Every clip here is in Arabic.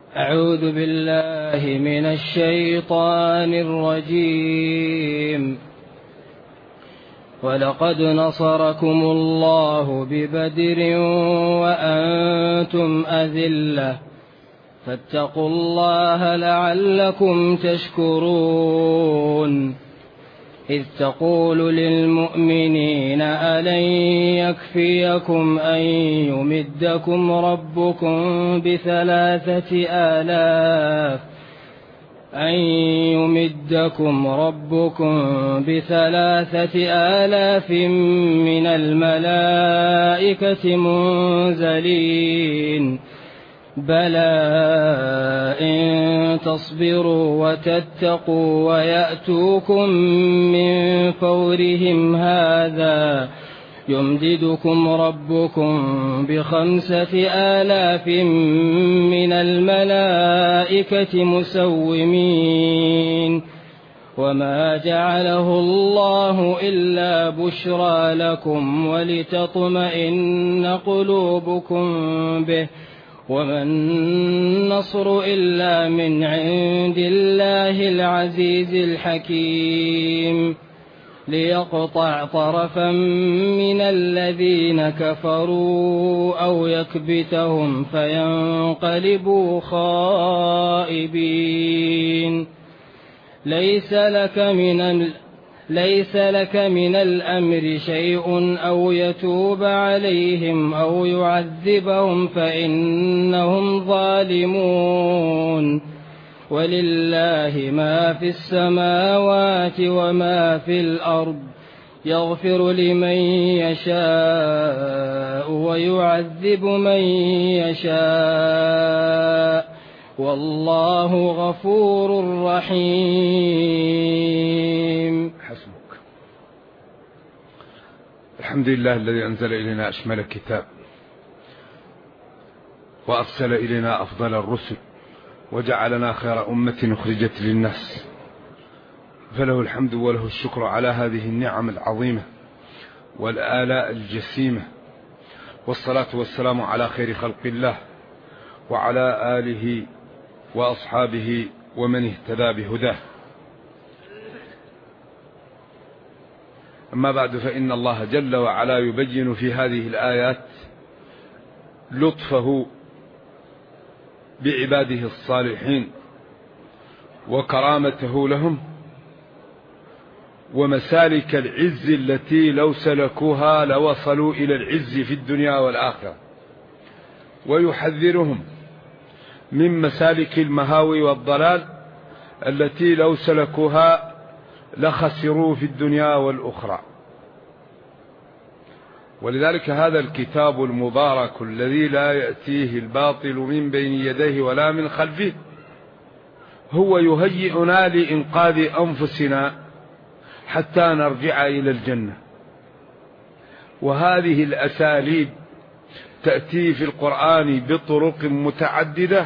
أعوذ بالله من الشيطان الرجيم. ولقد نصركم الله ببدر وأنتم أذلة فاتقوا الله لعلكم تشكرون. إذ تقول للمؤمنين ألن يكفيكم أن يمدكم ربكم بثلاثة آلاف من الملائكة منزلين بلى إن تصبروا وتتقوا ويأتوكم من فورهم هذا يمددكم ربكم ب5,000 من الملائكة مسومين وما جعله الله إلا بشرى لكم ولتطمئن قلوبكم به وما النصر إلا من عند الله العزيز الحكيم ليقطع طرفا من الذين كفروا أو يكبتهم فينقلبوا خائبين. ليس لك من الأمر شيء أو يتوب عليهم أو يعذبهم فإنهم ظالمون ولله ما في السماوات وما في الأرض يغفر لمن يشاء ويعذب من يشاء والله غفور رحيم. حسبك. الحمد لله الذي أنزل إلينا أشمل الكتاب وأرسل إلينا أفضل الرسل وجعلنا خير أمة أخرجت للناس، فله الحمد وله الشكر على هذه النعم العظيمة والآلاء الجسيمة، والصلاة والسلام على خير خلق الله وعلى آله وأصحابه ومن اهتدى بهداه. أما بعد، فإن الله جل وعلا يبين في هذه الآيات لطفه بعباده الصالحين وكرامته لهم ومسالك العز التي لو سلكوها لوصلوا إلى العز في الدنيا والآخرة، ويحذرهم من مسالك المهاوي والضلال التي لو سلكوها لخسروا في الدنيا والأخرى. ولذلك هذا الكتاب المبارك الذي لا يأتيه الباطل من بين يديه ولا من خلفه هو يهيئنا لإنقاذ أنفسنا حتى نرجع إلى الجنة. وهذه الأساليب تأتي في القرآن بطرق متعددة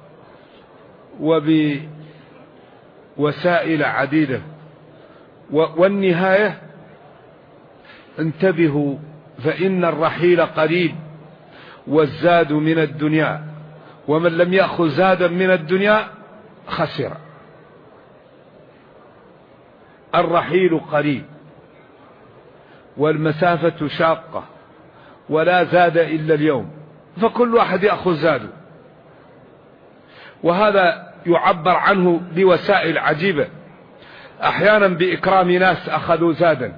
وبوسائل عديدة، والنهاية انتبهوا فإن الرحيل قريب والزاد من الدنيا، ومن لم يأخذ زادا من الدنيا خسر. الرحيل قريب والمسافة شاقة ولا زاد إلا اليوم، فكل واحد يأخذ زاده، وهذا يعبر عنه بوسائل عجيبة، أحيانا بإكرام ناس أخذوا زادا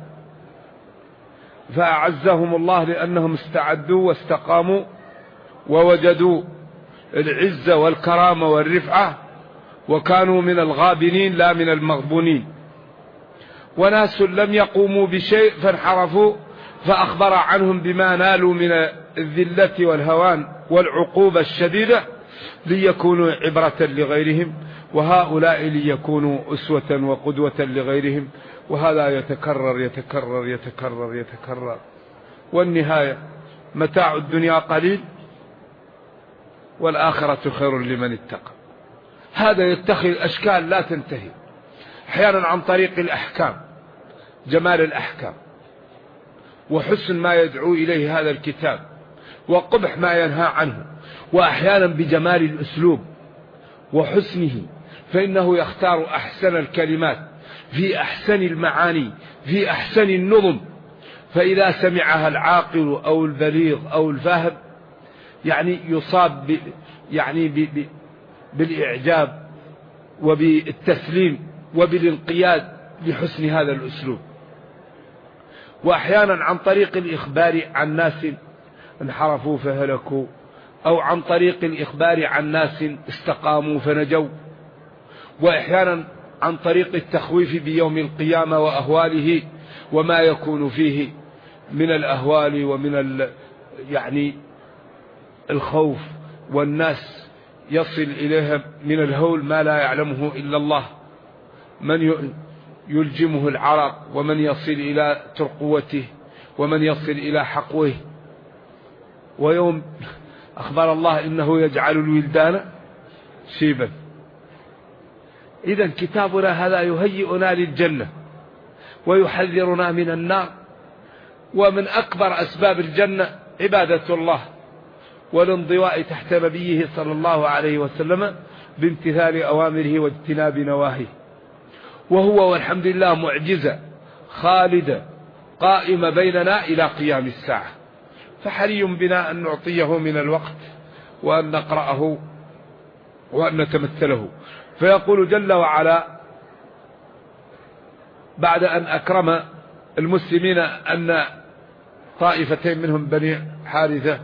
فأعزهم الله لأنهم استعدوا واستقاموا ووجدوا العزة والكرامة والرفعة وكانوا من الغابنين لا من المغبونين. وناس لم يقوموا بشيء فانحرفوا فأخبر عنهم بما نالوا من الذلة والهوان والعقوبة الشديدة ليكونوا عبرة لغيرهم، وهؤلاء ليكونوا أسوة وقدوة لغيرهم. وهذا يتكرر يتكرر يتكرر يتكرر، والنهاية متاع الدنيا قليل والآخرة خير لمن اتقى. هذا يتخذ أشكال لا تنتهي، أحيانا عن طريق الأحكام، جمال الأحكام وحسن ما يدعو إليه هذا الكتاب وقبح ما ينهى عنه، وأحيانا بجمال الأسلوب وحسنه، فإنه يختار أحسن الكلمات في أحسن المعاني في أحسن النظم، فإذا سمعها العاقل أو البليغ أو الفاهم يعني يصاب بالإعجاب وبالتسليم وبالانقياد لحسن هذا الأسلوب. وأحيانا عن طريق الإخبار عن ناس انحرفوا فهلكوا، أو عن طريق الإخبار عن ناس استقاموا فنجوا، وأحيانا عن طريق التخويف بيوم القيامة وأهواله وما يكون فيه من الأهوال ومن الخوف، والناس يصل إليهم من الهول ما لا يعلمه إلا الله، من يلجمه العرق، ومن يصل إلى ترقوته، ومن يصل إلى حقوه. ويوم أخبر الله إنه يجعل الولدان شيبا. إذن كتابنا هذا يهيئنا للجنة ويحذرنا من النار. ومن أكبر أسباب الجنة عبادة الله والانضواء تحت نبيه صلى الله عليه وسلم بامتثال أوامره واجتناب نواهيه. وهو والحمد لله معجزة خالدة قائمة بيننا إلى قيام الساعة، فحري بنا أن نعطيه من الوقت وأن نقرأه وأن نتمثله. فيقول جل وعلا بعد أن أكرم المسلمين أن طائفتين منهم بني حارثة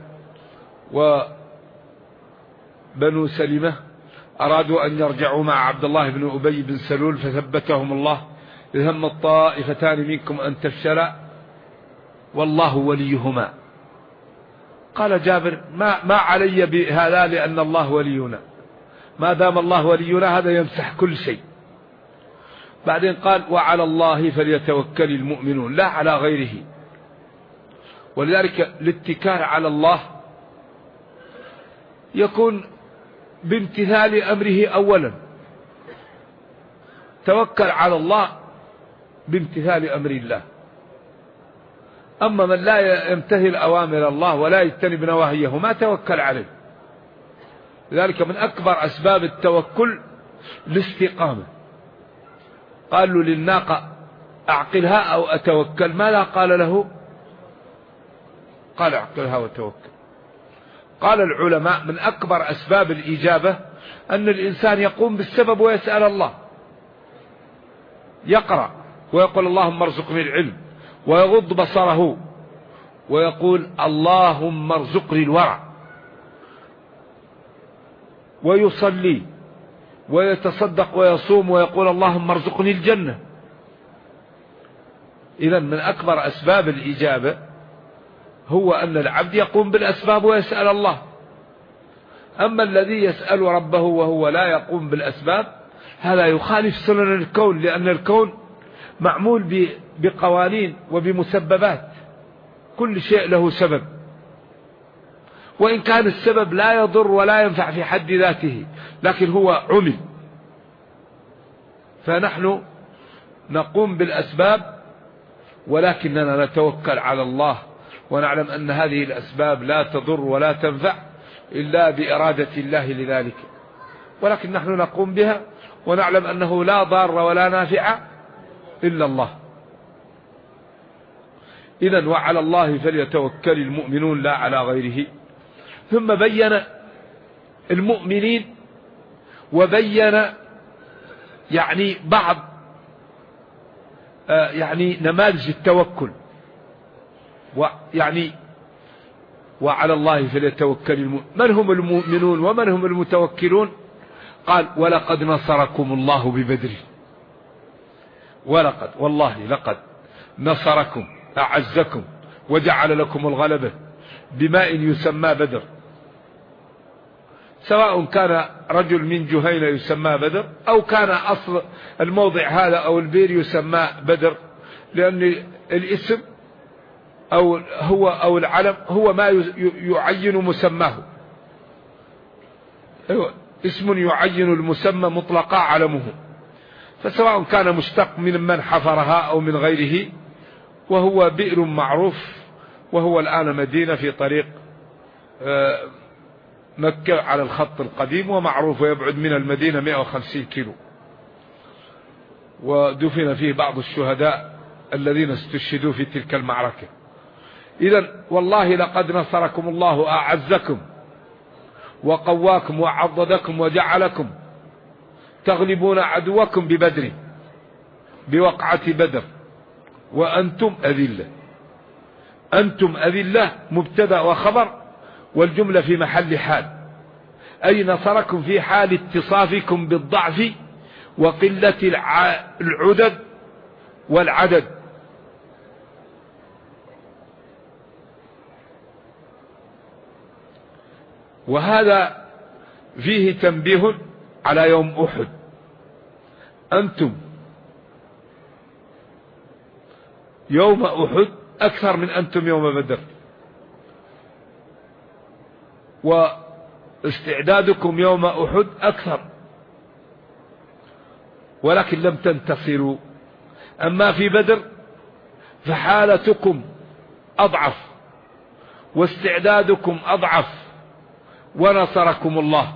وبنو سلمة أرادوا أن يرجعوا مع عبد الله بن أبي بن سلول، فثبتهم الله: إذ هم الطائفتان منكم أن تفشلا والله وليهما. قال جابر: ما علي بهذا، لأن الله ولينا، ما دام الله ولينا هذا يمسح كل شيء. بعدين قال: وعلى الله فليتوكل المؤمنون، لا على غيره. ولذلك الاتكال على الله يكون بامتثال أمره أولا، توكل على الله بامتثال أمر الله. أما من لا يمتثل أوامر الله ولا يجتنب نواهيه ما توكل عليه. لذلك من أكبر أسباب التوكل الاستقامة. قالوا للناقة: أعقلها أو أتوكل؟ ماذا قال له؟ قال: أعقلها وتوكل. قال العلماء من أكبر أسباب الإجابة أن الإنسان يقوم بالسبب ويسأل الله، يقرأ ويقول: اللهم ارزقني العلم، ويغض بصره ويقول: اللهم ارزقني الورع، ويصلي ويتصدق ويصوم ويقول: اللهم ارزقني الجنة. إذن من أكبر أسباب الإجابة هو أن العبد يقوم بالأسباب ويسأل الله. أما الذي يسأل ربه وهو لا يقوم بالأسباب هذا يخالف سنن الكون، لأن الكون معمول بقوانين وبمسببات، كل شيء له سبب، وإن كان السبب لا يضر ولا ينفع في حد ذاته، لكن هو عمل. فنحن نقوم بالأسباب ولكننا نتوكل على الله، ونعلم أن هذه الأسباب لا تضر ولا تنفع إلا بإرادة الله لذلك، ولكن نحن نقوم بها ونعلم أنه لا ضار ولا نافع إلا الله. إذن وعلى الله فليتوكل المؤمنون لا على غيره. ثم بين المؤمنين وبين بعض نماذج التوكل، وعلى الله فليتوكل من هم المؤمنون ومن هم المتوكلون؟ قال: ولقد نصركم الله ببدر. ولقد، والله لقد نصركم، أعزكم وجعل لكم الغلبة بماء يسمى بدر، سواء كان رجل من جهينة يسمى بدر، أو كان أصل الموضع هذا أو البير يسمى بدر، لأن الاسم أو العلم هو ما يعين مسماه. اسم يعين المسمى مطلقا علمه، فسواء كان مشتق من حفرها أو من غيره، وهو بئر معروف، وهو الآن مدينة في طريق مكة على الخط القديم ومعروف، ويبعد من المدينة 150 كيلو، ودفن فيه بعض الشهداء الذين استشهدوا في تلك المعركة. إذن والله لقد نصركم الله، أعزكم وقواكم وعضدكم وجعلكم تغلبون عدوكم ببدر، بوقعة بدر، وأنتم أذلة. أنتم أذلة مبتدأ وخبر، والجملة في محل حال، أي نصركم في حال اتصافكم بالضعف وقلة العدد والعدد. وهذا فيه تنبيه على يوم أحد. أنتم يوم أحد أكثر من أنتم يوم بدر، واستعدادكم يوم أحد أكثر، ولكن لم تنتصروا. أما في بدر فحالتكم أضعف واستعدادكم أضعف، ونصركم الله.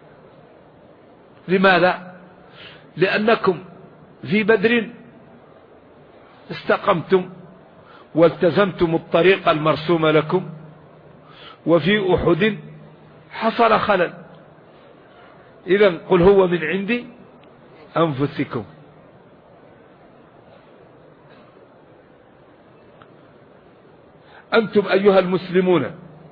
لماذا؟ لأنكم في بدر استقمتم والتزمتم الطريق المرسوم لكم، وفي أحد حصل خلل. إذن قل هو من عند أنفسكم. أنتم أيها المسلمون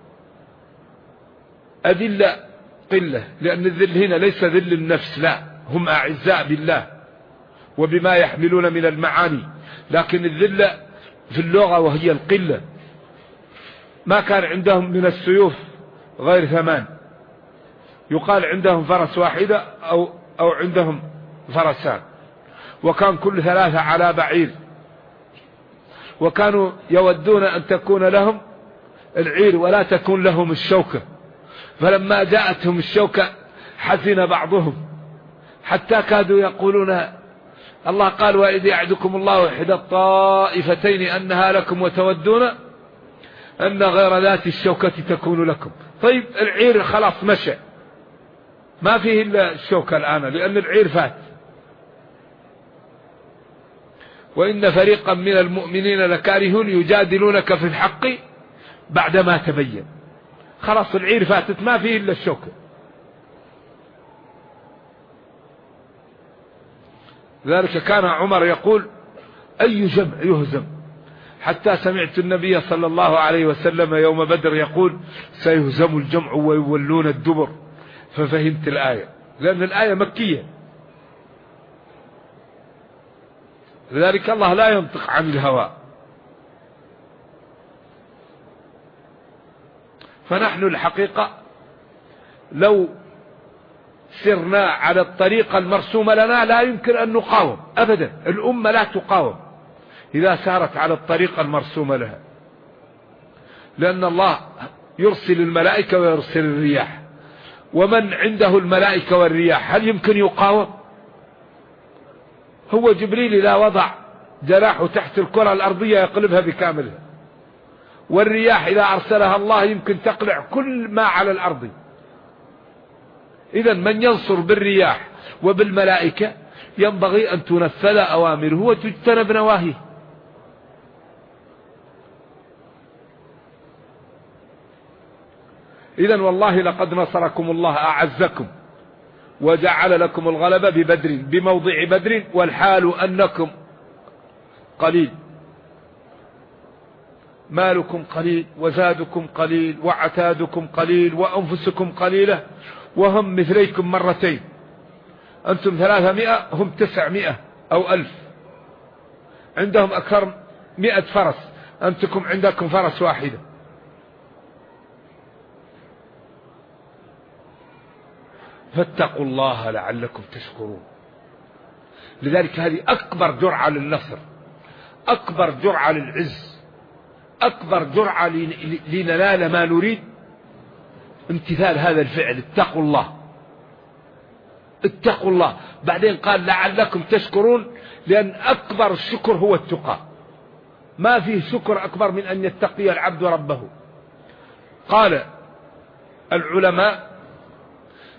أذلة قلة، لأن الذل هنا ليس ذل النفس، لا، هم أعزاء بالله وبما يحملون من المعاني، لكن الذلة في اللغة وهي القلة. ما كان عندهم من السيوف غير 8، يقال عندهم فرس واحدة أو عندهم فرسان، وكان كل 3 على بعير، وكانوا يودون أن تكون لهم العير ولا تكون لهم الشوكة، فلما جاءتهم الشوكة حزن بعضهم حتى كادوا يقولون، الله قال وإذ يعدكم الله إحدى الطائفتين أنها لكم وتودون أن غير ذات الشوكة تكون لكم. طيب العير خلاص مشى، ما فيه إلا الشوكة الآن، لأن العير فات. وإن فريقا من المؤمنين لكارهون يجادلونك في الحق بعدما تبين. خلاص العير فاتت، ما فيه إلا الشوكة. ذلك كان عمر يقول أي جمع يهزم، حتى سمعت النبي صلى الله عليه وسلم يوم بدر يقول سيهزم الجمع ويولون الدبر، ففهمت الآية، لأن الآية مكية. لذلك الله لا ينطق عن الهوى. فنحن الحقيقة لو سرنا على الطريقة المرسومة لنا لا يمكن أن نقاوم أبدا. الأمة لا تقاوم إذا سارت على الطريقة المرسومة لها، لأن الله يرسل الملائكة ويرسل الرياح، ومن عنده الملائكة والرياح هل يمكن يقاوم؟ هو جبريل إذا وضع جناحه تحت الكرة الأرضية يقلبها بكاملها، والرياح إذا أرسلها الله يمكن تقلع كل ما على الأرض. إذن من ينصر بالرياح وبالملائكة ينبغي أن تنفذ أوامره وتجتنب نواهيه. إذن والله لقد نصركم الله أعزكم وجعل لكم الغلبة ببدر، بموضع بدر، والحال أنكم قليل، مالكم قليل وزادكم قليل وعتادكم قليل وأنفسكم قليلة، وهم مثليكم مرتين. أنتم 300 هم 900 أو 1000. عندهم أكثر 100 فرس، أنتم عندكم فرس واحدة. فاتقوا الله لعلكم تشكرون. لذلك هذه أكبر جرعة للنصر، أكبر جرعة للعز، أكبر جرعة لننال ما نريد، امتثال هذا الفعل. اتقوا الله، اتقوا الله. بعدين قال لعلكم تشكرون، لأن أكبر الشكر هو التقى. ما فيه شكر أكبر من أن يتقي العبد ربه. قال العلماء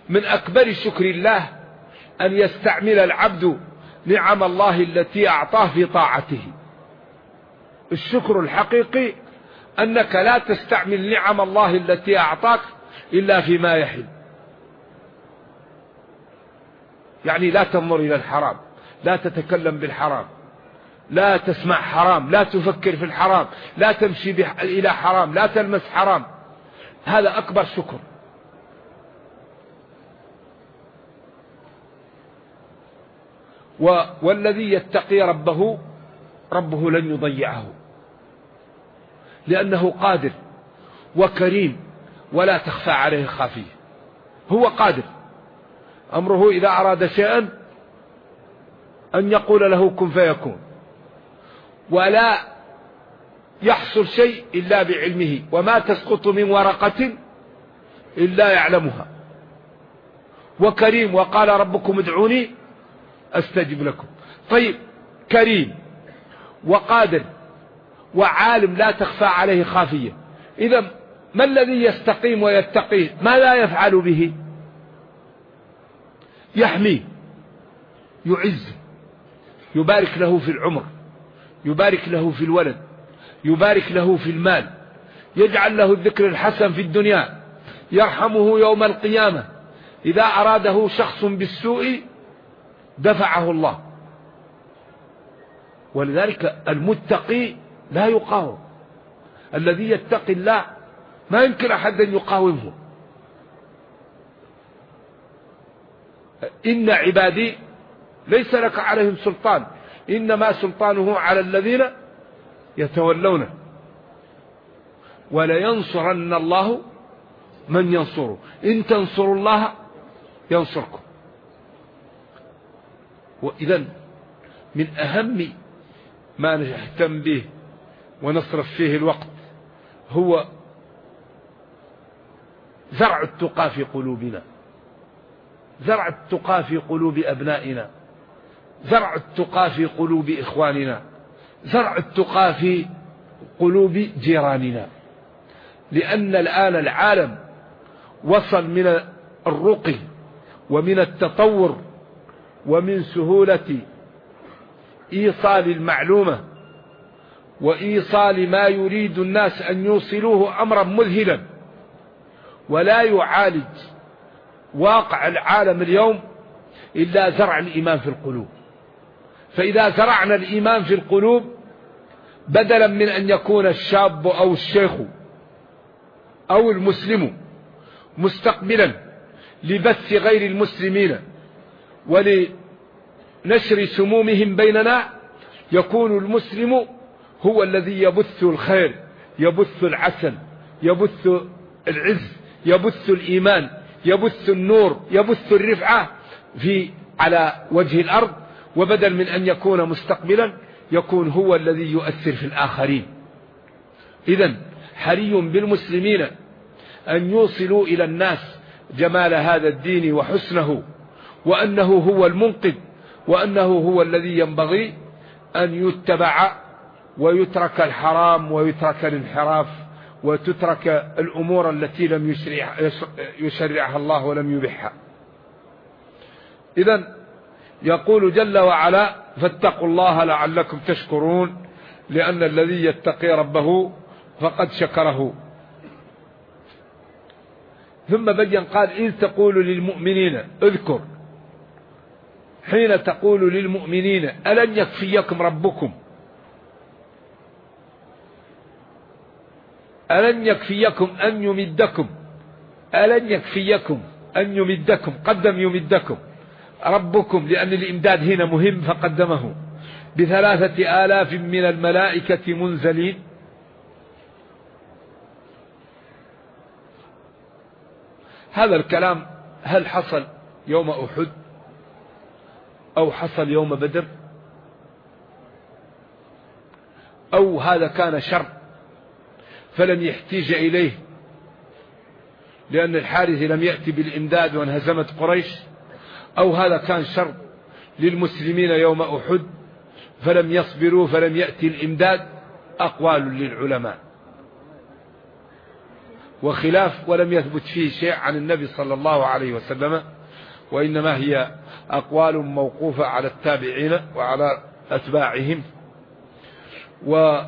من أكبر شكر الله أن يستعمل العبد نعم الله التي أعطاه في طاعته. الشكر الحقيقي أنك لا تستعمل نعم الله التي أعطاك إلا فيما يحل، يعني لا تنظر إلى الحرام، لا تتكلم بالحرام، لا تسمع حرام، لا تفكر في الحرام، لا تمشي إلى حرام، لا تلمس حرام. هذا أكبر شكر. والذي يتقي ربه لن يضيعه، لأنه قادر وكريم ولا تخفى عليه خافية. هو قادر، أمره إذا أراد شيئا أن يقول له كن فيكون، ولا يحصل شيء إلا بعلمه، وما تسقط من ورقة إلا يعلمها. وكريم، وقال ربكم ادعوني أستجب لكم. طيب، كريم وقادر وعالم لا تخفى عليه خافية. إذا ما الذي يستقيم ويتقيه؟ ما لا يفعل به؟ يحميه، يعز، يبارك له في العمر، يبارك له في الولد، يبارك له في المال، يجعل له الذكر الحسن في الدنيا، يرحمه يوم القيامة. إذا أراده شخص بالسوء دفعه الله. ولذلك المتقي لا يقاوم. الذي يتقي الله ما يمكن أحد أن يقاومه. إن عبادي ليس لك عليهم سلطان، إنما سلطانه على الذين يتولونه، ولينصرن الله من ينصره، إن تنصروا الله ينصركم. وإذن من أهم ما نهتم به ونصرف فيه الوقت هو زرع التقى في قلوبنا، زرع التقى في قلوب أبنائنا، زرع التقى في قلوب إخواننا، زرع التقى في قلوب جيراننا. لأن الآن العالم وصل من الرقي ومن التطور ومن سهولة إيصال المعلومة وإيصال ما يريد الناس أن يوصلوه أمرا مذهلا، ولا يعالج واقع العالم اليوم إلا زرع الإيمان في القلوب. فإذا زرعنا الإيمان في القلوب، بدلا من أن يكون الشاب أو الشيخ أو المسلم مستقبلا لبث غير المسلمين ولنشر سمومهم بيننا، يكون المسلم هو الذي يبث الخير، يبث العسل، يبث العز، يبث الإيمان، يبث النور، يبث الرفعة على وجه الأرض. وبدل من أن يكون مستقبلا يكون هو الذي يؤثر في الآخرين. إذن حري بالمسلمين أن يوصلوا إلى الناس جمال هذا الدين وحسنه، وأنه هو المنقذ، وأنه هو الذي ينبغي أن يتبع، ويترك الحرام ويترك الانحراف وتترك الأمور التي لم يشرعها الله ولم يبحها. إذن يقول جل وعلا: فاتقوا الله لعلكم تشكرون، لأن الذي يتقي ربه فقد شكره. ثم بين قال: إذ تقول للمؤمنين، اذكر حين تقول للمؤمنين ألن يكفيكم ربكم، ألن يكفيكم أن يمدكم، ألن يكفيكم أن يمدكم، قدم يمدكم ربكم لأن الإمداد هنا مهم فقدمه، ب3,000 من الملائكة منزلين. هذا الكلام هل حصل يوم أحد أو حصل يوم بدر، أو هذا كان شر فلم يحتاج إليه لأن الحارث لم يأتي بالإمداد وانهزمت قريش، أو هذا كان شر للمسلمين يوم أحد فلم يصبروا فلم يأتي الإمداد؟ أقوال للعلماء. وخلاف، ولم يثبت فيه شيء عن النبي صلى الله عليه وسلم، وإنما هي أقوال موقوفة على التابعين وعلى أتباعهم. وقال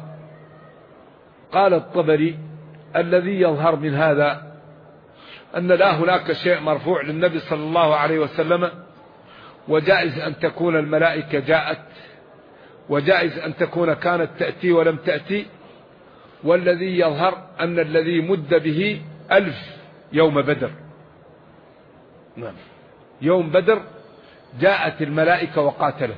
الطبري: الذي يظهر من هذا أن لا هناك شيء مرفوع للنبي صلى الله عليه وسلم، وجائز أن تكون الملائكة جاءت، وجائز أن تكون كانت تأتي ولم تأتي. والذي يظهر أن الذي مد به 1000 يوم بدر. نعم، يوم بدر جاءت الملائكة وقاتلت،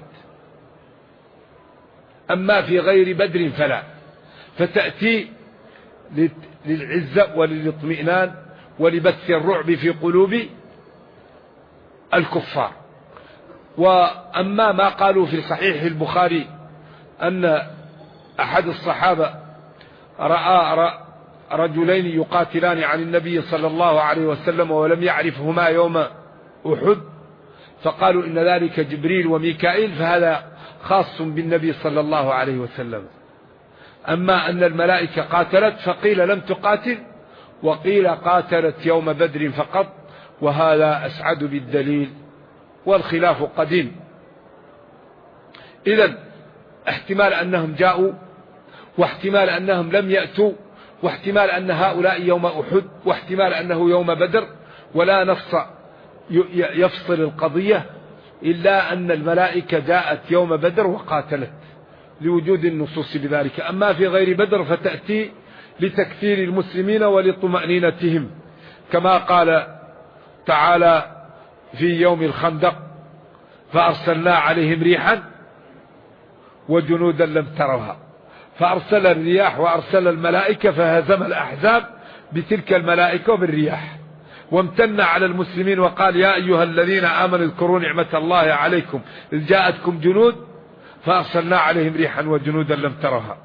أما في غير بدر فلا، فتأتي للعزة وللاطمئنان ولبث الرعب في قلوب الكفار. وأما ما قالوا في صحيح البخاري أن أحد الصحابة رأى رجلين يقاتلان عن النبي صلى الله عليه وسلم ولم يعرفهما يوم أحد، فقالوا إن ذلك جبريل وميكائيل، فهذا خاص بالنبي صلى الله عليه وسلم. أما أن الملائكة قاتلت فقيل لم تقاتل، وقيل قاتلت يوم بدر فقط، وهذا أسعد بالدليل، والخلاف قديم. إذن احتمال أنهم جاءوا، واحتمال أنهم لم يأتوا، واحتمال أن هؤلاء يوم أحد، واحتمال أنه يوم بدر، ولا نص يفصل القضية إلا أن الملائكة جاءت يوم بدر وقاتلت لوجود النصوص بذلك. أما في غير بدر فتأتي لتكثير المسلمين ولطمأنينتهم، كما قال تعالى في يوم الخندق: فأرسلنا عليهم ريحا وجنودا لم تروها. فأرسل الرياح وأرسل الملائكة فهزم الأحزاب بتلك الملائكة وبالرياح، وامتن على المسلمين وقال: يا أيها الذين آمنوا اذكروا نعمة الله عليكم إذ جاءتكم جنود فأرسلنا عليهم ريحا وجنودا لم تروها.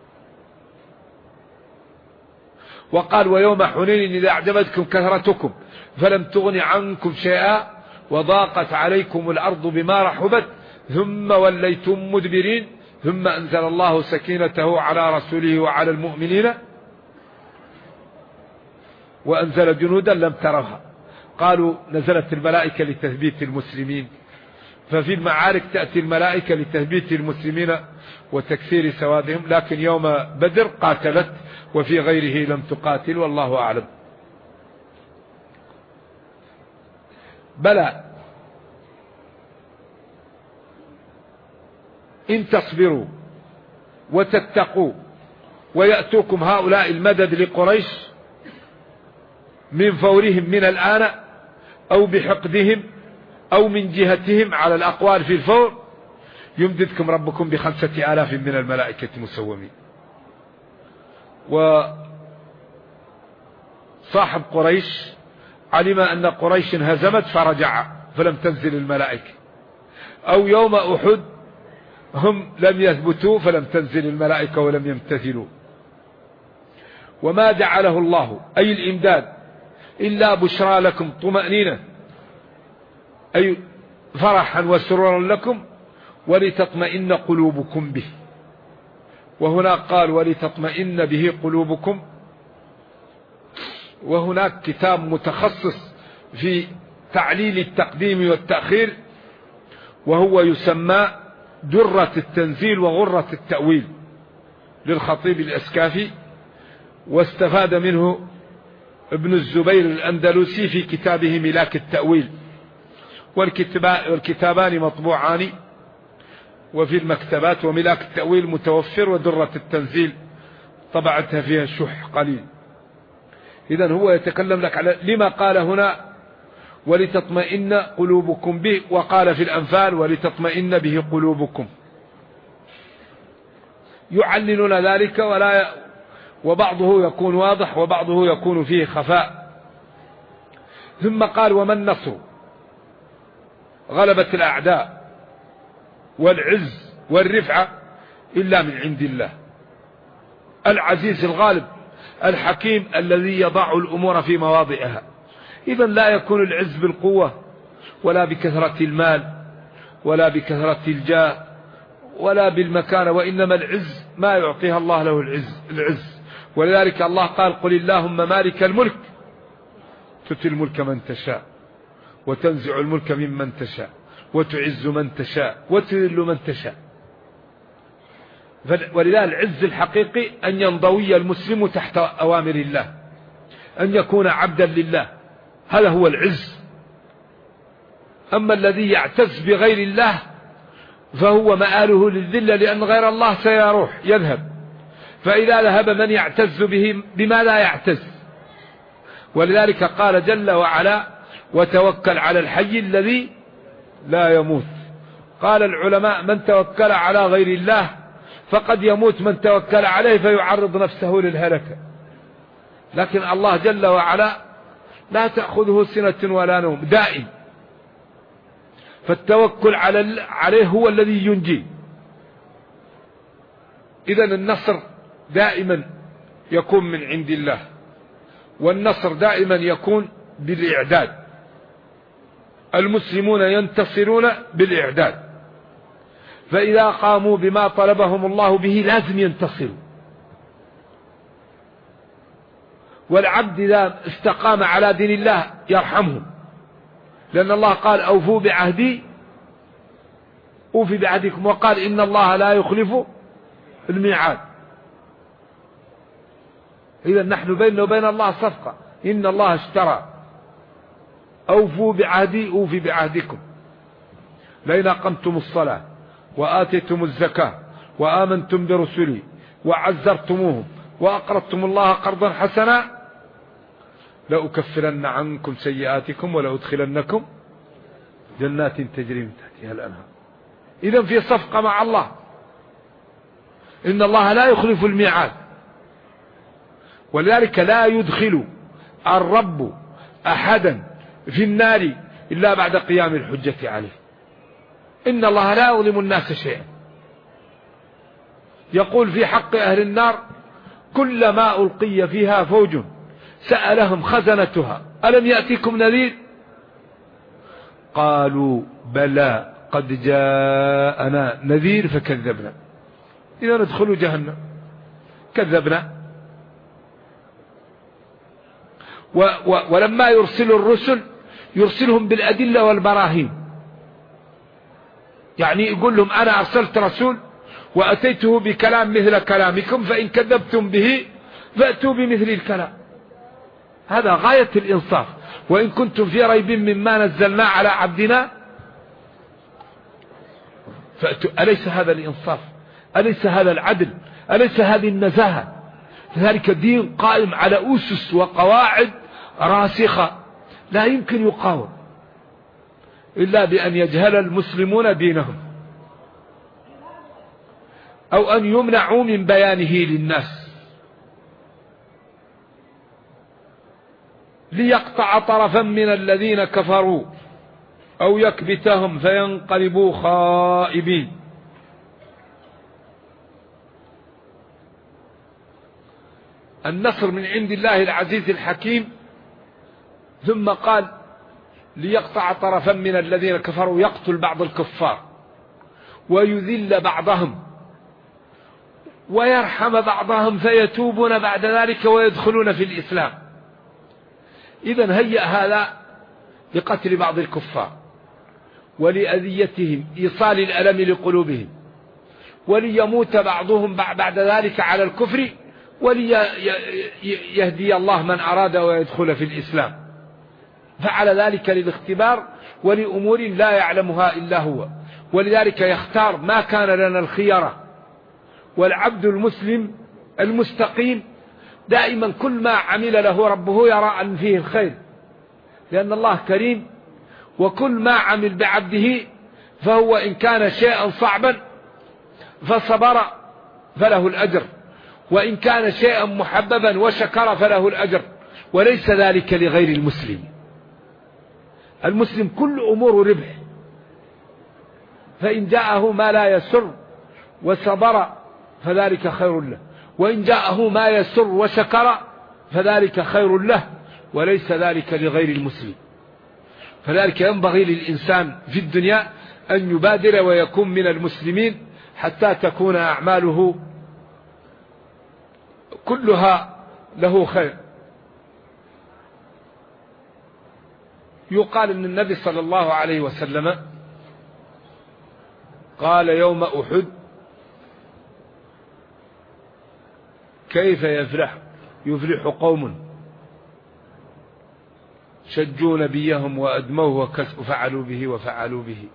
وقال: ويوم حنين إذا أعجبتكم كثرتكم فلم تغن عنكم شيئا وضاقت عليكم الأرض بما رحبت ثم وليتم مدبرين ثم أنزل الله سكينته على رسوله وعلى المؤمنين وأنزل جنودا لم ترها. قالوا نزلت الملائكة لتثبيت المسلمين، ففي المعارك تأتي الملائكة لتثبيت المسلمين وتكثير سوادهم، لكن يوم بدر قاتلت وفي غيره لم تقاتل، والله أعلم. بلى إن تصبروا وتتقوا ويأتوكم هؤلاء المدد لقريش من فورهم من الآن أو بحقدهم أو من جهتهم على الأقوال في الفور، يمددكم ربكم ب5000 من الملائكة مسومين. وصاحب قريش علم أن قريش هزمت فرجع فلم تنزل الملائكة، أو يوم أحد هم لم يثبتوا فلم تنزل الملائكة ولم يمتثلوا. وما جعله الله أي الإمداد إلا بشرى لكم طمأنينة، أي فرحا وسرورا لكم ولتطمئن قلوبكم به. وهناك قال ولتطمئن به قلوبكم. وهناك كتاب متخصص في تعليل التقديم والتأخير وهو يسمى درة التنزيل وغرة التأويل للخطيب الأسكافي، واستفاد منه ابن الزبير الأندلسي في كتابه ملاك التأويل، والكتابان مطبوعان وفي المكتبات، وملاك التأويل متوفر، ودرة التنزيل طبعتها فيها شح قليل. إذن هو يتكلم لك على لما قال هنا ولتطمئن قلوبكم به، وقال في الأنفال ولتطمئن به قلوبكم. يعللون ذلك وبعضه يكون واضح وبعضه يكون فيه خفاء. ثم قال وما النصر، غلبة الأعداء والعز والرفعة إلا من عند الله العزيز الغالب الحكيم الذي يضع الأمور في مواضعها. إذن لا يكون العز بالقوة ولا بكثرة المال ولا بكثرة الجاه ولا بالمكانة، وإنما العز ما يعطيها الله له العز، ولذلك الله قال قل اللهم مالك الملك تؤتي الملك من تشاء وتنزع الملك ممن تشاء وتعز من تشاء وتذل من تشاء. ولذلك العز الحقيقي أن ينضوي المسلم تحت أوامر الله، أن يكون عبدا لله، هذا هو العز. أما الذي يعتز بغير الله فهو مآله للذلة، لأن غير الله سيروح يذهب. فإذا ذهب من يعتز به بما لا يعتز. ولذلك قال جل وعلا وتوكل على الحي الذي لا يموت. قال العلماء من توكل على غير الله فقد يموت من توكل عليه فيعرض نفسه للهلكة، لكن الله جل وعلا لا تأخذه سنة ولا نوم، دائم. فالتوكل عليه هو الذي ينجي. إذن النصر دائما يكون من عند الله، والنصر دائما يكون بالإعداد. المسلمون ينتصرون بالإعداد، فإذا قاموا بما طلبهم الله به لازم ينتصروا. والعبد إذا استقام على دين الله يرحمهم، لأن الله قال أوفوا بعهدي أوفي بعهدكم، وقال إن الله لا يخلف الميعاد. إذا نحن بيننا وبين الله صفقة، إن الله اشترى، أوفوا بعهدي أوفي بعهدكم، لئن أقمتم الصلاة وآتيتم الزكاة وآمنتم برسلي وعزرتموهم وأقرضتم الله قرضا حسنا لأكفرن عنكم سيئاتكم ولأدخلنكم جنات تجري من تحتها الأنهار. إذن في صفقة مع الله، إن الله لا يخلف الميعاد. ولذلك لا يدخل الرب أحدا في النار إلا بعد قيام الحجة عليه. إن الله لا يظلم الناس شيئا. يقول في حق أهل النار كلما ألقي فيها فوج سألهم خزنتها ألم يأتيكم نذير قالوا بلى قد جاءنا نذير فكذبنا. إذا ندخلوا جهنم، كذبنا. ولما يرسل الرسل يرسلهم بالأدلة والبراهين، يعني يقول لهم أنا أرسلت رسول وأتيته بكلام مثل كلامكم، فإن كذبتم به فأتوا بمثل الكلام. هذا غاية الإنصاف. وإن كنتم في ريب مما نزلنا على عبدنا فأتوا. أليس هذا الإنصاف؟ أليس هذا العدل؟ أليس هذه النزاهة؟ لذلك الدين قائم على أسس وقواعد راسخة لا يمكن يقاوم إلا بأن يجهل المسلمون دينهم، أو أن يمنعوا من بيانه للناس، ليقطع طرفا من الذين كفروا أو يكبتهم فينقلبوا خائبين. النصر من عند الله العزيز الحكيم. ثم قال ليقطع طرفا من الذين كفروا، يقتل بعض الكفار ويذل بعضهم ويرحم بعضهم فيتوبون بعد ذلك ويدخلون في الإسلام. إذن هيأ هذا لقتل بعض الكفار ولأذيتهم، إيصال الألم لقلوبهم، وليموت بعضهم بعد ذلك على الكفر، وليهدي الله من أراد ويدخل في الإسلام. فعل ذلك للاختبار ولأمور لا يعلمها إلا هو. ولذلك يختار ما كان لنا الخيرة. والعبد المسلم المستقيم دائما كل ما عمل له ربه يرى أن فيه الخير، لأن الله كريم. وكل ما عمل بعبده فهو إن كان شيئا صعبا فصبر فله الأجر، وإن كان شيئا محببا وشكر فله الأجر. وليس ذلك لغير المسلم. المسلم كل أمور ربح، فإن جاءه ما لا يسر وصبر فذلك خير له، وإن جاءه ما يسر وشكر فذلك خير له، وليس ذلك لغير المسلم. فذلك ينبغي للإنسان في الدنيا أن يبادر ويكون من المسلمين حتى تكون أعماله كلها له خير. يقال أن النبي صلى الله عليه وسلم قال يوم أحد: كيف يفلح قوم شجوا نبيهم وأدموه وفعلوا به وفعلوا به.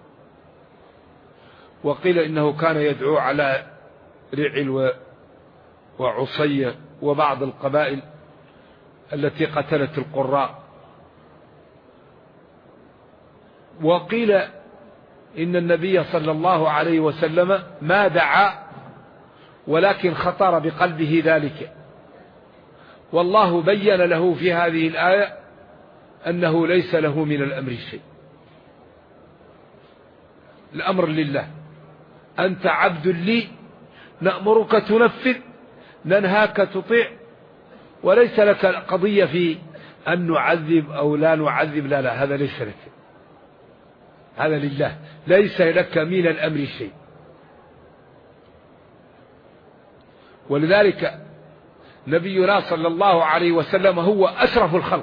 وقيل إنه كان يدعو على رعل وعصية وبعض القبائل التي قتلت القراء. وقيل إن النبي صلى الله عليه وسلم ما دعا ولكن خطر بقلبه ذلك، والله بين له في هذه الآية أنه ليس له من الأمر شيء. الأمر لله، أنت عبد لي، نأمرك تنفذ، ننهاك تطيع، وليس لك قضية في أن نعذب أو لا نعذب، لا، هذا ليس لك، هذا لله، ليس لك من الأمر شيء. ولذلك نبينا صلى الله عليه وسلم هو أشرف الخلق،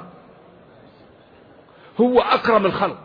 هو أكرم الخلق،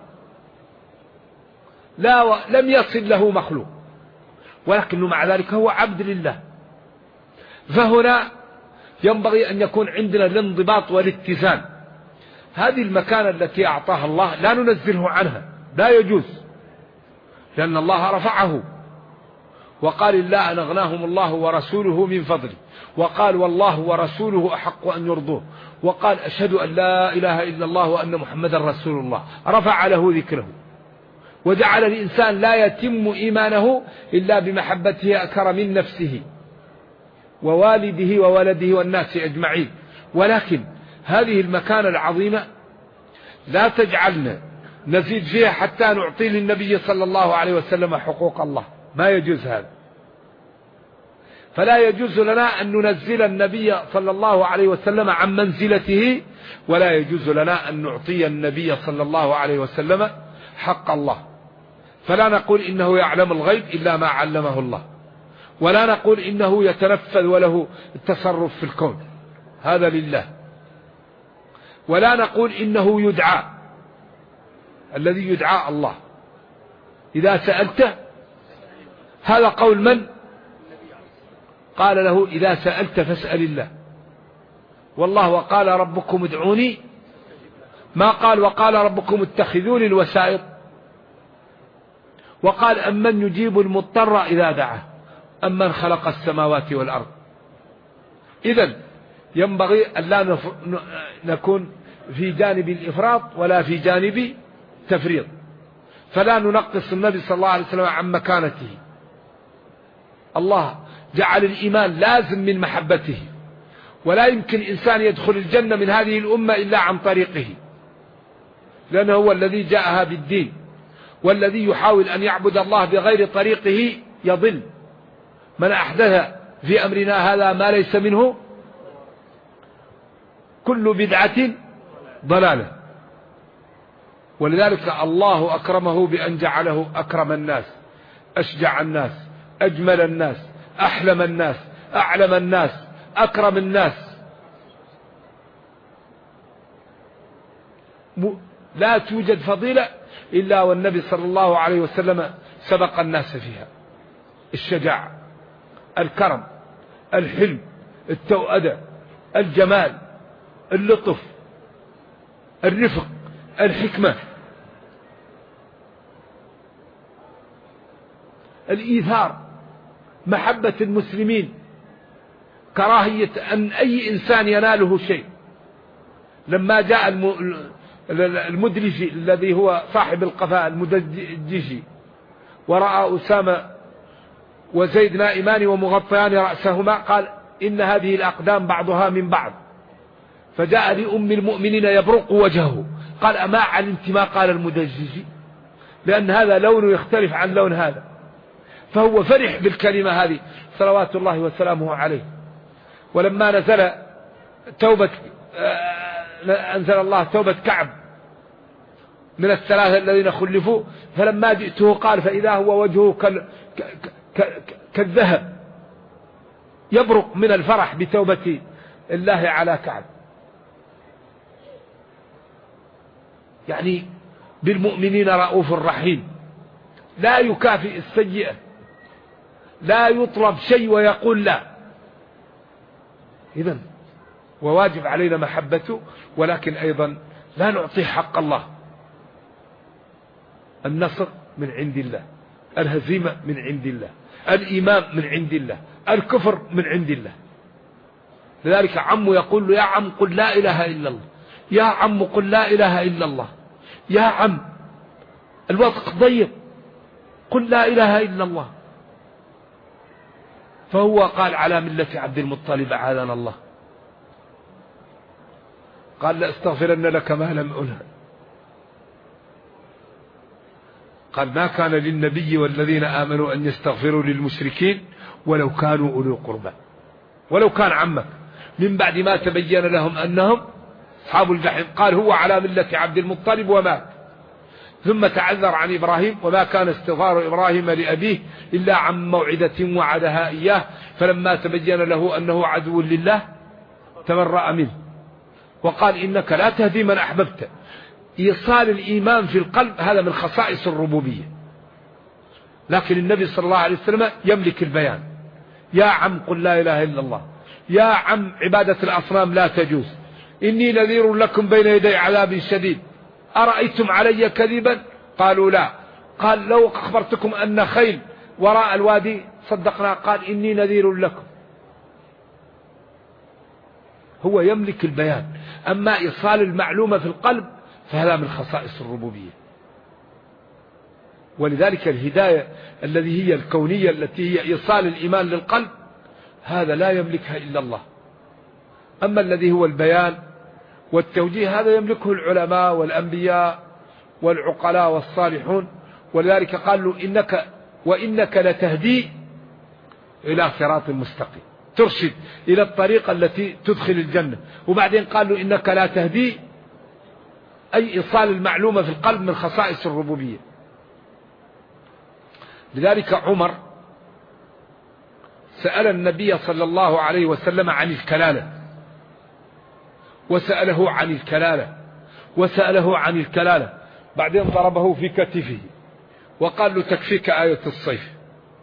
لم يصل له مخلوق، ولكنه مع ذلك هو عبد لله. فهنا ينبغي أن يكون عندنا الانضباط والاتزان. هذه المكانة التي أعطاها الله لا ننزله عنها، لا يجوز، لأن الله رفعه وقال: إلا أن أغناهم الله ورسوله من فضله، وقال: والله ورسوله أحق أن يرضوه، وقال: أشهد أن لا إله إلا الله وأن محمدا رسول الله. رفع له ذكره وجعل الإنسان لا يتم إيمانه إلا بمحبته أكثر من نفسه ووالده وولده والناس أجمعين. ولكن هذه المكانة العظيمة لا تجعلنا نزيد فيها حتى نعطي للنبي صلى الله عليه وسلم حقوق الله، ما يجوز هذا. فلا يجوز لنا أن ننزل النبي صلى الله عليه وسلم عن منزلته، ولا يجوز لنا أن نعطي النبي صلى الله عليه وسلم حق الله. فلا نقول إنه يعلم الغيب إلا ما علمه الله، ولا نقول إنه يتنفذ وله التصرف في الكون، هذا لله. ولا نقول إنه يدعى، الذي يدعى الله. إذا سألت، هذا قول من؟ قال له: إذا سألت فاسأل الله. والله وقال ربكم ادعوني، ما قال وقال ربكم اتخذوني الوسائط. وقال: أمن يجيب المضطر إذا دعاه، أمن خلق السماوات والأرض. إذن ينبغي أن لا نكون في جانب الإفراط ولا في جانب تفريط، فلا ننقص النبي صلى الله عليه وسلم عن مكانته. الله جعل الإيمان لازم من محبته، ولا يمكن إنسان يدخل الجنة من هذه الأمة إلا عن طريقه، لأنه هو الذي جاءها بالدين. والذي يحاول أن يعبد الله بغير طريقه يضل. من أحدث في أمرنا هذا ما ليس منه كل بدعة ضلالة. ولذلك الله أكرمه بأن جعله أكرم الناس، أشجع الناس، أجمل الناس، أحلم الناس، أعلم الناس، أكرم الناس. لا توجد فضيلة إلا والنبي صلى الله عليه وسلم سبق الناس فيها: الشجاعة، الكرم، الحلم، التوأدة، الجمال، اللطف، الرفق، الحكمة، الإيثار، محبة المسلمين، كراهية أن أي إنسان يناله شيء. لما جاء المدلجي الذي هو صاحب القفاء المدجي ورأى أسامة وزيد نائمان ومغطيان رأسهما، قال: إن هذه الأقدام بعضها من بعض. فجاء لأم المؤمنين يبرق وجهه، قال: أما علمت ما قال المدجي؟ لأن هذا لونه يختلف عن لون هذا. فهو فرح بالكلمة هذه صلوات الله وسلامه عليه. ولما أنزل الله توبة كعب من الثلاثة الذين خلفوا، فلما جئته قال: فإذا هو وجهه كالذهب، يبرق من الفرح بتوبة الله على كعب. يعني بالمؤمنين رؤوف رحيم، لا يكافئ السيئة، لا يطلب شيء ويقول لا. إذن وواجب علينا محبته، ولكن أيضا لا نعطيه حق الله. النصر من عند الله، الهزيمة من عند الله، الإيمان من عند الله، الكفر من عند الله. لذلك عمه يقول له: يا عم قل لا إله إلا الله، يا عم قل لا إله إلا الله، يا عم الوقت ضيق قل لا إله إلا الله. فهو قال: على ملة عبد المطلب أعاذنا الله. قال: لأستغفرن لك ما لم أنه. قال: ما كان للنبي والذين آمنوا أن يستغفروا للمشركين ولو كانوا أولي قربى. ولو كان عمك، من بعد ما تبين لهم أنهم أصحاب الجحيم. قال: هو على ملة عبد المطلب ومات. ثم تعذر عن إبراهيم: وما كان استغفار إبراهيم لأبيه إلا عن موعدة وعدها إياه، فلما تبين له أنه عدو لله تبرأ منه. وقال: إنك لا تهدي من أحببت. إيصال الإيمان في القلب هذا من خصائص الربوبية، لكن النبي صلى الله عليه وسلم يملك البيان. يا عم قل لا إله إلا الله، يا عم عبادة الأصنام لا تجوز، إني نذير لكم بين يدي عذاب شديد، أرأيتم علي كذبا؟ قالوا لا. قال: لو أخبرتكم أن خيل وراء الوادي صدقنا. قال: إني نذير لكم. هو يملك البيان. أما إيصال المعلومة في القلب فهذا من خصائص الربوبية. ولذلك الهداية الذي هي الكونية التي هي إيصال الإيمان للقلب هذا لا يملكها إلا الله. أما الذي هو البيان والتوجيه هذا يملكه العلماء والأنبياء والعقلاء والصالحون. ولذلك قال له: وإنك لتهدي إلى صراط مستقيم، ترشد إلى الطريقة التي تدخل الجنة. وبعدين قال له: إنك لا تهدي، أي إيصال المعلومة في القلب من خصائص الربوبية. لذلك عمر سأل النبي صلى الله عليه وسلم عن الكلالة، وسأله عن الكلالة، وسأله عن الكلالة. بعدين ضربه في كتفه وقال له: تكفيك آية الصيف.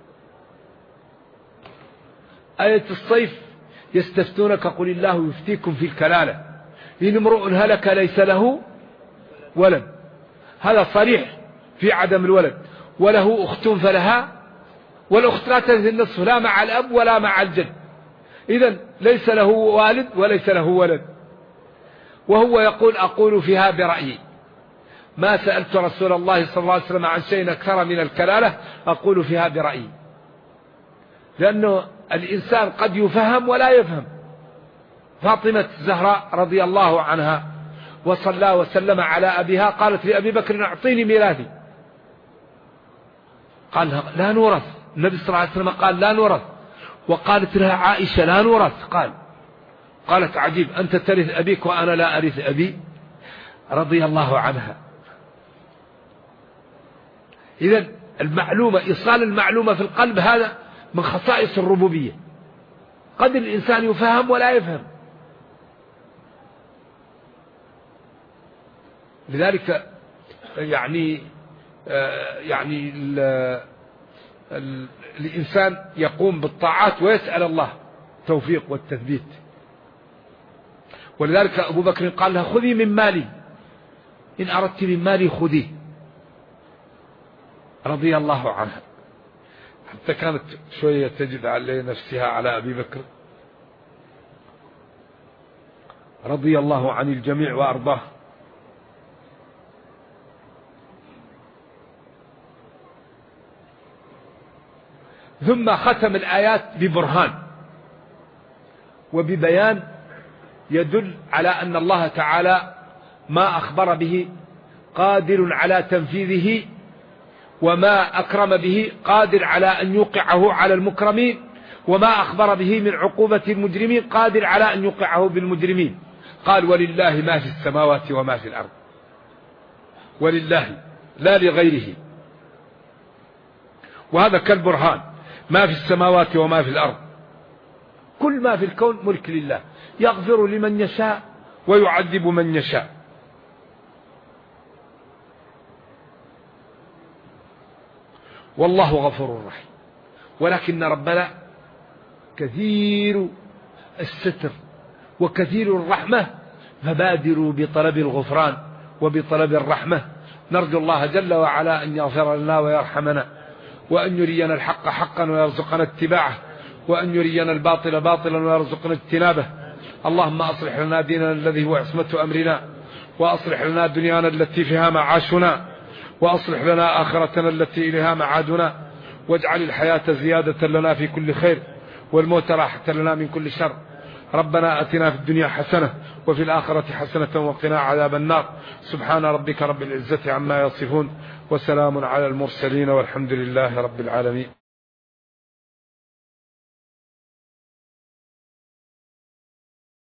آية الصيف: يستفتونك قل الله يفتيكم في الكلالة إن امرؤ هلك ليس له ولد. هذا صريح في عدم الولد. وله أخت فلها، والأخت لا تنزل النصف لا مع الأب ولا مع الجد. إذن ليس له والد وليس له ولد. وهو يقول: أقول فيها برأيي، ما سألت رسول الله صلى الله عليه وسلم عن شيء أكثر من الكلالة، أقول فيها برأيي. لأنه الإنسان قد يفهم ولا يفهم. فاطمة الزهراء رضي الله عنها وصلى وسلم على أبيها قالت لأبي بكر: أعطيني ميراثي. قال: لا نورث. النبي صلى الله عليه وسلم قال: لا نورث. وقالت لها عائشة: لا نورث. قالت: عجيب، أنت ترث أبيك وأنا لا أرث أبي، رضي الله عنها. إذن المعلومة، إيصال المعلومة في القلب هذا من خصائص الربوبية. قد الإنسان يفهم ولا يفهم. لذلك يعني الإنسان يقوم بالطاعات ويسأل الله التوفيق والتثبيت. ولذلك أبو بكر قال لها: خذي من مالي، إن أردت من مالي خذيه، رضي الله عنها. حتى كانت شوية تجد على نفسها على أبي بكر رضي الله عن الجميع وأرضاه. ثم ختم الآيات ببرهان وببيان يدل على أن الله تعالى ما أخبر به قادر على تنفيذه، وما أكرم به قادر على أن يوقعه على المكرمين، وما أخبر به من عقوبة المجرمين قادر على أن يوقعه بالمجرمين. قال: ولله ما في السماوات وما في الأرض. ولله لا لغيره. وهذا كالبرهان، ما في السماوات وما في الأرض، كل ما في الكون ملك لله. يغفر لمن يشاء ويعذب من يشاء. والله غفور رحيم. ولكن ربنا كثير الستر وكثير الرحمة، فبادروا بطلب الغفران وبطلب الرحمة. نرجو الله جل وعلا أن يغفر لنا ويرحمنا، وأن يرينا الحق حقا ويرزقنا اتباعه، وأن يرينا الباطل باطلا ويرزقنا اجتنابه. اللهم أصلح لنا ديننا الذي هو عصمة أمرنا، وأصلح لنا دنيانا التي فيها معاشنا، وأصلح لنا آخرتنا التي إليها معادنا، واجعل الحياة زيادة لنا في كل خير، والموت راحة لنا من كل شر. ربنا أتنا في الدنيا حسنة وفي الآخرة حسنة وقنا عذاب النار. سبحان ربك رب العزة عما يصفون، وسلام على المرسلين، والحمد لله رب العالمين.